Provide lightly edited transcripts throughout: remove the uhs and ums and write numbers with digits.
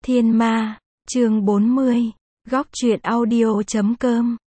Thiên Ma, chương 40, góc truyện audio.com.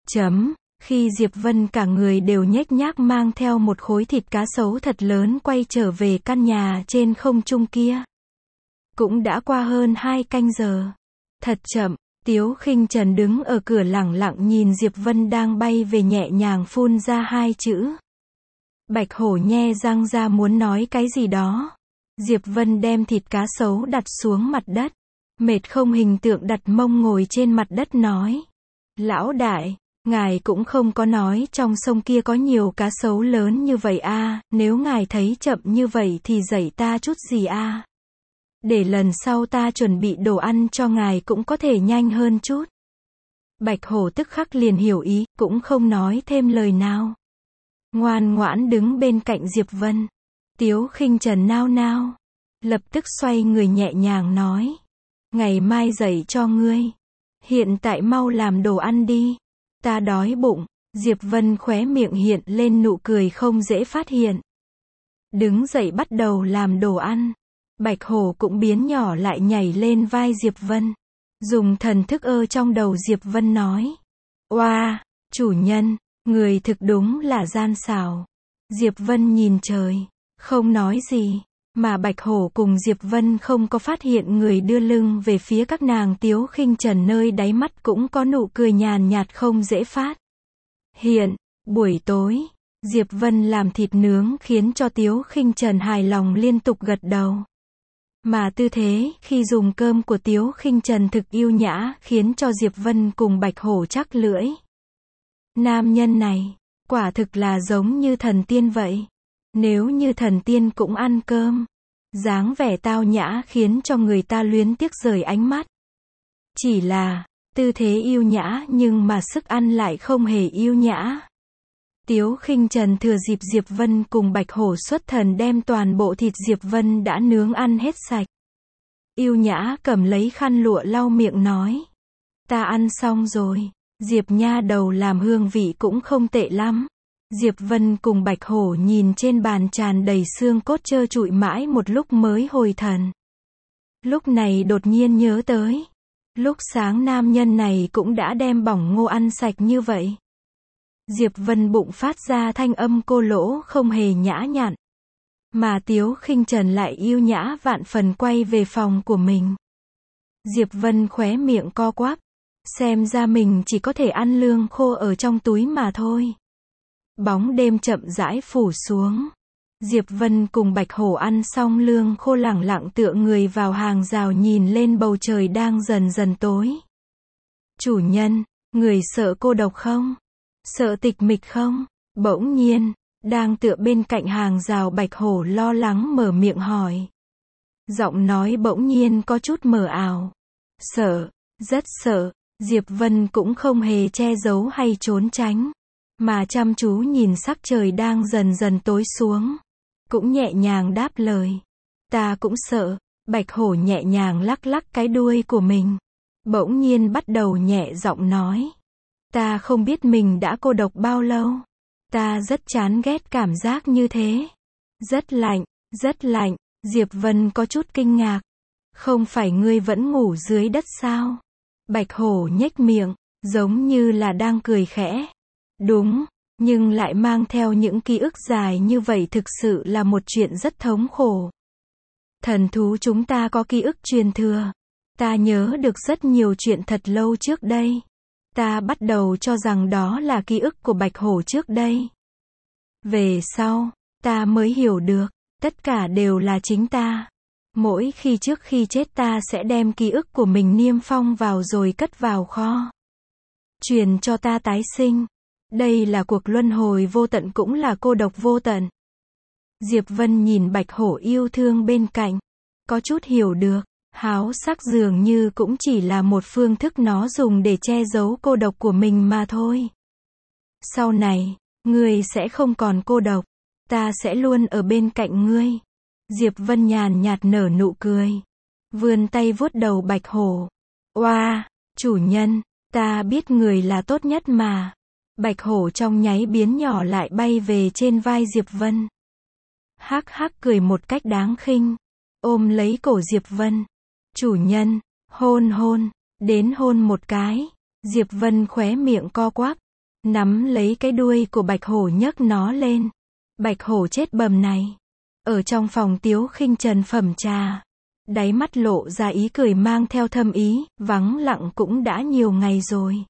Khi Diệp Vân cả người đều nhếch nhác mang theo một khối thịt cá sấu thật lớn quay trở về căn nhà trên không trung kia. Cũng đã qua hơn 2 canh giờ. Thật chậm, Tiếu Khinh Trần đứng ở cửa lẳng lặng nhìn Diệp Vân đang bay về, nhẹ nhàng phun ra 2 chữ. Bạch Hổ nhe răng ra muốn nói cái gì đó. Diệp Vân đem thịt cá sấu đặt xuống mặt đất. Mệt không hình tượng đặt mông ngồi trên mặt đất nói. Lão đại, ngài cũng không có nói trong sông kia có nhiều cá sấu lớn như vậy a, nếu ngài thấy chậm như vậy thì dạy ta chút gì a. Để lần sau ta chuẩn bị đồ ăn cho ngài cũng có thể nhanh hơn chút. Bạch Hổ tức khắc liền hiểu ý, cũng không nói thêm lời nào. Ngoan ngoãn đứng bên cạnh Diệp Vân. Tiếu Khinh Trần nao nao. Lập tức xoay người nhẹ nhàng nói. Ngày mai dạy cho ngươi. Hiện tại mau làm đồ ăn đi. Ta đói bụng. Diệp Vân khóe miệng hiện lên nụ cười không dễ phát hiện. Đứng dậy bắt đầu làm đồ ăn. Bạch Hổ cũng biến nhỏ lại nhảy lên vai Diệp Vân. Dùng thần thức trong đầu Diệp Vân nói. Oa, chủ nhân, người thực đúng là gian xảo. Diệp Vân nhìn trời, không nói gì. Mà Bạch Hổ cùng Diệp Vân không có phát hiện người đưa lưng về phía các nàng. Tiếu Khinh Trần nơi đáy mắt cũng có nụ cười nhàn nhạt không dễ phát hiện. Buổi tối, Diệp Vân làm thịt nướng khiến cho Tiếu Khinh Trần hài lòng liên tục gật đầu. Mà tư thế khi dùng cơm của Tiếu Khinh Trần thực yêu nhã khiến cho Diệp Vân cùng Bạch Hổ chắc lưỡi. Nam nhân này, quả thực là giống như thần tiên vậy. Nếu như thần tiên cũng ăn cơm, dáng vẻ tao nhã khiến cho người ta luyến tiếc rời ánh mắt. Chỉ là, tư thế yêu nhã nhưng mà sức ăn lại không hề yêu nhã. Tiếu Khinh Trần thừa dịp Diệp Vân cùng Bạch Hổ xuất thần đem toàn bộ thịt Diệp Vân đã nướng ăn hết sạch. Yêu nhã cầm lấy khăn lụa lau miệng nói. Ta ăn xong rồi. Diệp nha đầu làm hương vị cũng không tệ lắm. Diệp Vân cùng Bạch Hổ nhìn trên bàn tràn đầy xương cốt trơ trụi mãi một lúc mới hồi thần. Lúc này đột nhiên nhớ tới. Lúc sáng nam nhân này cũng đã đem bỏng ngô ăn sạch như vậy. Diệp Vân bụng phát ra thanh âm cô lỗ không hề nhã nhặn. Mà Tiếu Khinh Trần lại yêu nhã vạn phần quay về phòng của mình. Diệp Vân khóe miệng co quắp. Xem ra mình chỉ có thể ăn lương khô ở trong túi mà thôi. Bóng đêm chậm rãi phủ xuống. Diệp Vân cùng Bạch Hổ ăn xong lương khô lẳng lặng tựa người vào hàng rào nhìn lên bầu trời đang dần dần tối. Chủ nhân, người sợ cô độc không? Sợ tịch mịch không? Bỗng nhiên, đang tựa bên cạnh hàng rào Bạch Hổ lo lắng mở miệng hỏi. Giọng nói bỗng nhiên có chút mờ ảo. Sợ, rất sợ. Diệp Vân cũng không hề che giấu hay trốn tránh. Mà chăm chú nhìn sắc trời đang dần dần tối xuống. Cũng nhẹ nhàng đáp lời. Ta cũng sợ. Bạch Hổ nhẹ nhàng lắc lắc cái đuôi của mình. Bỗng nhiên bắt đầu nhẹ giọng nói. Ta không biết mình đã cô độc bao lâu. Ta rất chán ghét cảm giác như thế. Rất lạnh, rất lạnh. Diệp Vân có chút kinh ngạc. Không phải ngươi vẫn ngủ dưới đất sao? Bạch Hổ nhếch miệng, giống như là đang cười khẽ. Đúng, nhưng lại mang theo những ký ức dài như vậy thực sự là một chuyện rất thống khổ. Thần thú chúng ta có ký ức truyền thừa. Ta nhớ được rất nhiều chuyện thật lâu trước đây. Ta bắt đầu cho rằng đó là ký ức của Bạch Hổ trước đây. Về sau, ta mới hiểu được, tất cả đều là chính ta. Mỗi khi trước khi chết ta sẽ đem ký ức của mình niêm phong vào rồi cất vào kho. Truyền cho ta tái sinh. Đây là cuộc luân hồi vô tận cũng là cô độc vô tận. Diệp Vân nhìn Bạch Hổ yêu thương bên cạnh. Có chút hiểu được. Háo sắc dường như cũng chỉ là một phương thức nó dùng để che giấu cô độc của mình mà thôi. Sau này, ngươi sẽ không còn cô độc. Ta sẽ luôn ở bên cạnh ngươi. Diệp Vân nhàn nhạt nở nụ cười. Vươn tay vuốt đầu Bạch Hổ. Oa, chủ nhân, ta biết người là tốt nhất mà. Bạch Hổ trong nháy biến nhỏ lại bay về trên vai Diệp Vân. Hắc hắc cười một cách đáng khinh. Ôm lấy cổ Diệp Vân. Chủ nhân, Hôn hôn, đến hôn một cái. Diệp Vân khóe miệng co quắp, nắm lấy cái đuôi của bạch hổ nhấc nó lên. Bạch hổ chết bầm này. Ở trong phòng Tiếu Khinh Trần phẩm trà, đáy mắt lộ ra ý cười mang theo thâm ý, vắng lặng cũng đã nhiều ngày rồi.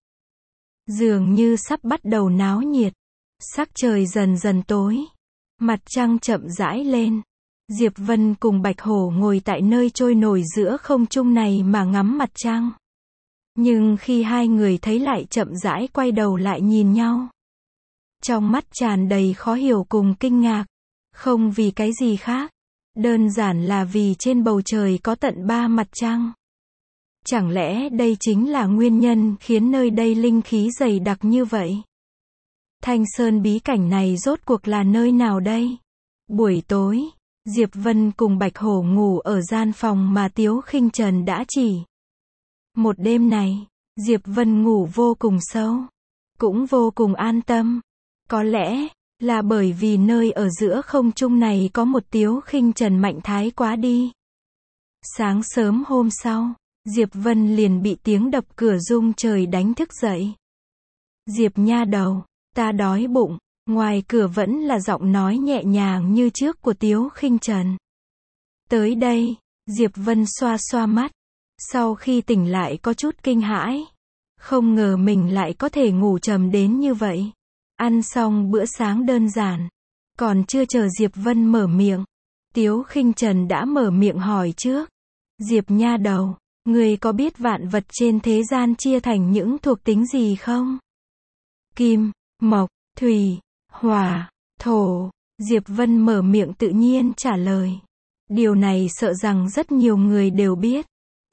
Dường như sắp bắt đầu náo nhiệt. Sắc trời dần dần tối. Mặt trăng chậm rãi lên. Diệp Vân cùng Bạch Hổ ngồi tại nơi trôi nổi giữa không trung này mà ngắm mặt trăng. Nhưng khi hai người thấy lại chậm rãi quay đầu lại nhìn nhau. Trong mắt tràn đầy khó hiểu cùng kinh ngạc. Không vì cái gì khác. Đơn giản là vì trên bầu trời có tận 3 mặt trăng. Chẳng lẽ đây chính là nguyên nhân khiến nơi đây linh khí dày đặc như vậy? Thanh Sơn bí cảnh này rốt cuộc là nơi nào đây? Buổi tối, Diệp Vân cùng Bạch Hổ ngủ ở gian phòng mà Tiếu Khinh Trần đã chỉ. Một đêm này, Diệp Vân ngủ vô cùng sâu, cũng vô cùng an tâm. Có lẽ là bởi vì nơi ở giữa không trung này có một Tiếu Khinh Trần mạnh thái quá đi. Sáng sớm hôm sau, Diệp Vân liền bị tiếng đập cửa rung trời đánh thức dậy. Diệp nha đầu, ta đói bụng. Ngoài cửa vẫn là giọng nói nhẹ nhàng như trước của Tiếu Khinh Trần. Tới đây, Diệp Vân xoa xoa mắt. Sau khi tỉnh lại có chút kinh hãi. Không ngờ mình lại có thể ngủ trầm đến như vậy. Ăn xong bữa sáng đơn giản. Còn chưa chờ Diệp Vân mở miệng. Tiếu Khinh Trần đã mở miệng hỏi trước. Diệp nha đầu, người có biết vạn vật trên thế gian chia thành những thuộc tính gì không? Kim, mộc, thủy, hỏa, thổ. Diệp Vân mở miệng tự nhiên trả lời. Điều này sợ rằng rất nhiều người đều biết.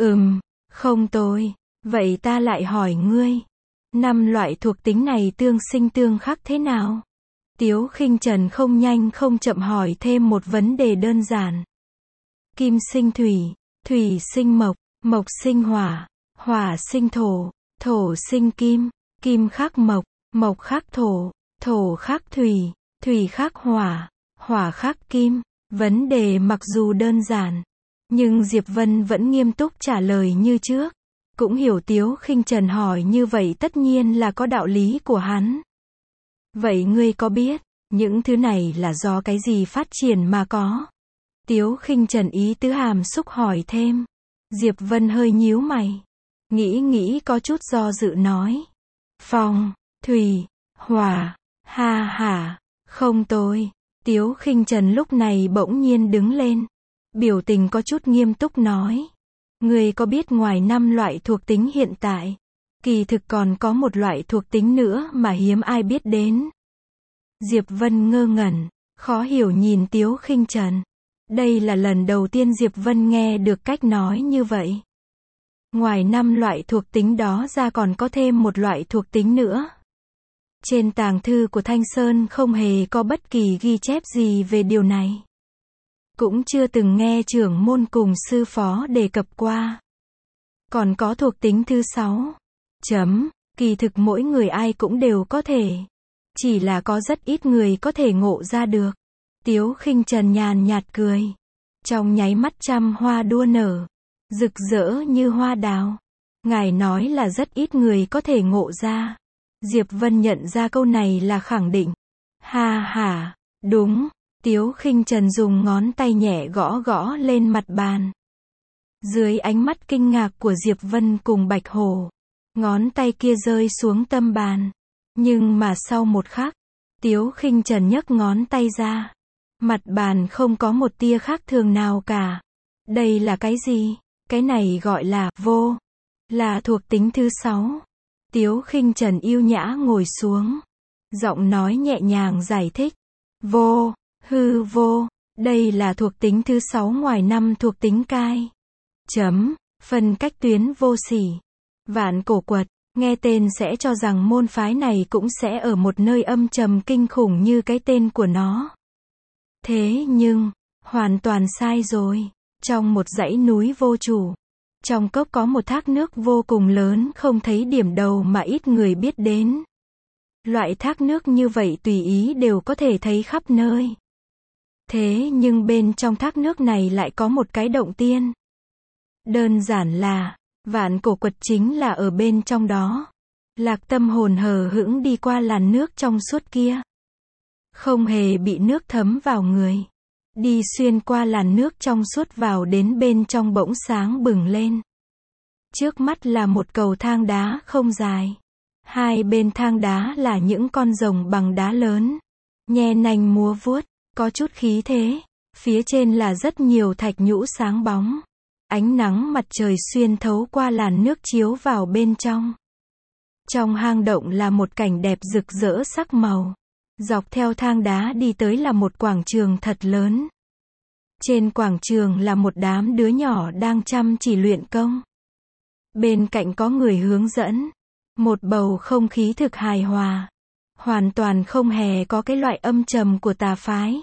Không tôi. Vậy ta lại hỏi ngươi. 5 loại thuộc tính này tương sinh tương khắc thế nào? Tiếu Khinh Trần không nhanh không chậm hỏi thêm một vấn đề đơn giản. Kim sinh thủy, thủy sinh mộc, mộc sinh hỏa, hỏa sinh thổ, thổ sinh kim, kim khắc mộc, mộc khắc thổ, thổ khắc thủy, thủy khắc hỏa, hỏa khắc kim. Vấn đề mặc dù đơn giản, nhưng Diệp Vân vẫn nghiêm túc trả lời như trước. Cũng hiểu Tiếu Khinh Trần hỏi như vậy tất nhiên là có đạo lý của hắn. Vậy ngươi có biết, những thứ này là do cái gì phát triển mà có? Tiếu Khinh Trần ý tứ hàm xúc hỏi thêm. Diệp Vân hơi nhíu mày. Nghĩ có chút do dự nói. Phong, thủy, hỏa, ha, không tôi. Tiếu Khinh Trần lúc này bỗng nhiên đứng lên. Biểu tình có chút nghiêm túc nói. Ngươi có biết ngoài 5 loại thuộc tính hiện tại, kỳ thực còn có một loại thuộc tính nữa mà hiếm ai biết đến. Diệp Vân ngơ ngẩn, khó hiểu nhìn Tiếu Khinh Trần. Đây là lần đầu tiên Diệp Vân nghe được cách nói như vậy. Ngoài 5 loại thuộc tính đó ra còn có thêm một loại thuộc tính nữa. Trên tàng thư của Thanh Sơn không hề có bất kỳ ghi chép gì về điều này. Cũng chưa từng nghe trưởng môn cùng sư phó đề cập qua. Còn có thuộc tính thứ 6. Kỳ thực mỗi người ai cũng đều có thể. Chỉ là có rất ít người có thể ngộ ra được. Tiếu Khinh Trần nhàn nhạt cười. Trong nháy mắt trăm hoa đua nở. Rực rỡ như hoa đào. Ngài nói là rất ít người có thể ngộ ra. Diệp Vân nhận ra câu này là khẳng định. Ha, đúng. Tiếu Khinh Trần dùng ngón tay nhẹ gõ lên mặt bàn. Dưới ánh mắt kinh ngạc của Diệp Vân cùng Bạch Hổ, ngón tay kia rơi xuống tâm bàn. Nhưng mà sau một khắc, Tiếu Khinh Trần nhấc ngón tay ra. Mặt bàn không có một tia khác thường nào cả. Đây là cái gì? Cái này gọi là vô. Là thuộc tính thứ 6. Tiếu Khinh Trần yêu nhã ngồi xuống. Giọng nói nhẹ nhàng giải thích. Vô. Hư vô, đây là thuộc tính thứ 6 ngoài 5 thuộc tính cai. Phân cách tuyến vô sỉ. Vạn cổ quật, nghe tên sẽ cho rằng môn phái này cũng sẽ ở một nơi âm trầm kinh khủng như cái tên của nó. Thế nhưng, hoàn toàn sai rồi. Trong một dãy núi vô chủ, trong cốc có một thác nước vô cùng lớn không thấy điểm đầu mà ít người biết đến. Loại thác nước như vậy tùy ý đều có thể thấy khắp nơi. Thế nhưng bên trong thác nước này lại có một cái động tiên. Đơn giản là, Vạn cổ quật chính là ở bên trong đó. Lạc Tâm hồn hờ hững đi qua làn nước trong suốt kia. Không hề bị nước thấm vào người. Đi xuyên qua làn nước trong suốt vào đến bên trong bỗng sáng bừng lên. Trước mắt là một cầu thang đá không dài. Hai bên thang đá là những con rồng bằng đá lớn. Nhe nanh múa vuốt, có chút khí thế. Phía trên là rất nhiều thạch nhũ sáng bóng. Ánh nắng mặt trời xuyên thấu qua làn nước chiếu vào bên trong. Trong hang động là một cảnh đẹp rực rỡ sắc màu. Dọc theo thang đá đi tới là một quảng trường thật lớn. Trên quảng trường là một đám đứa nhỏ đang chăm chỉ luyện công. Bên cạnh có người hướng dẫn. Một bầu không khí thực hài hòa. Hoàn toàn không hề có cái loại âm trầm của tà phái.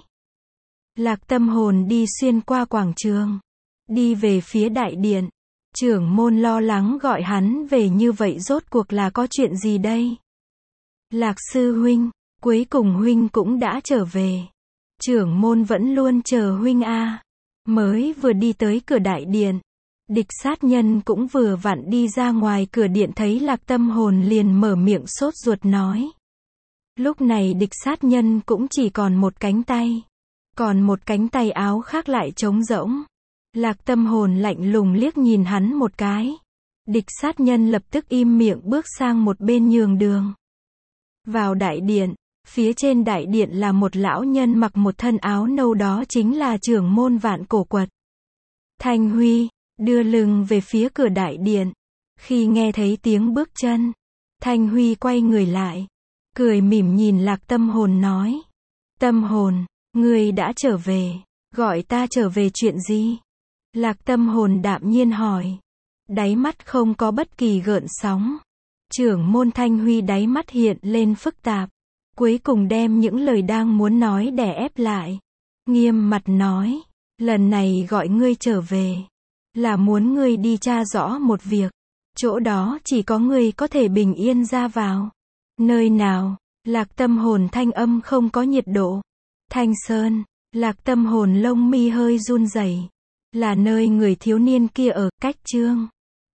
Lạc Tâm hồn đi xuyên qua quảng trường. Đi về phía đại điện. Trưởng môn lo lắng gọi hắn về như vậy rốt cuộc là có chuyện gì đây? Lạc sư huynh, cuối cùng huynh cũng đã trở về. Trưởng môn vẫn luôn chờ huynh a. Mới vừa đi tới cửa đại điện. Địch sát nhân cũng vừa vặn đi ra ngoài cửa điện thấy Lạc Tâm hồn liền mở miệng sốt ruột nói. Lúc này địch sát nhân cũng chỉ còn một cánh tay. Còn một cánh tay áo khác lại trống rỗng. Lạc Tâm hồn lạnh lùng liếc nhìn hắn một cái. Địch sát nhân lập tức im miệng bước sang một bên nhường đường. Vào đại điện, phía trên đại điện là một lão nhân mặc một thân áo nâu, đó chính là trưởng môn Vạn cổ quật. Thanh Huy, đưa lưng về phía cửa đại điện. Khi nghe thấy tiếng bước chân, Thanh Huy quay người lại. Cười mỉm nhìn Lạc Tâm hồn nói. Tâm hồn, ngươi đã trở về. Gọi ta trở về chuyện gì? Lạc Tâm hồn đạm nhiên hỏi. Đáy mắt không có bất kỳ gợn sóng. Trưởng môn Thanh Huy đáy mắt hiện lên phức tạp. Cuối cùng đem những lời đang muốn nói đè ép lại. Nghiêm mặt nói. Lần này gọi ngươi trở về. Là muốn ngươi đi tra rõ một việc. Chỗ đó chỉ có ngươi có thể bình yên ra vào. Nơi nào? Lạc Tâm hồn thanh âm không có nhiệt độ. Thanh Sơn. Lạc Tâm hồn lông mi hơi run rẩy. Là nơi người thiếu niên kia ở, cách Trương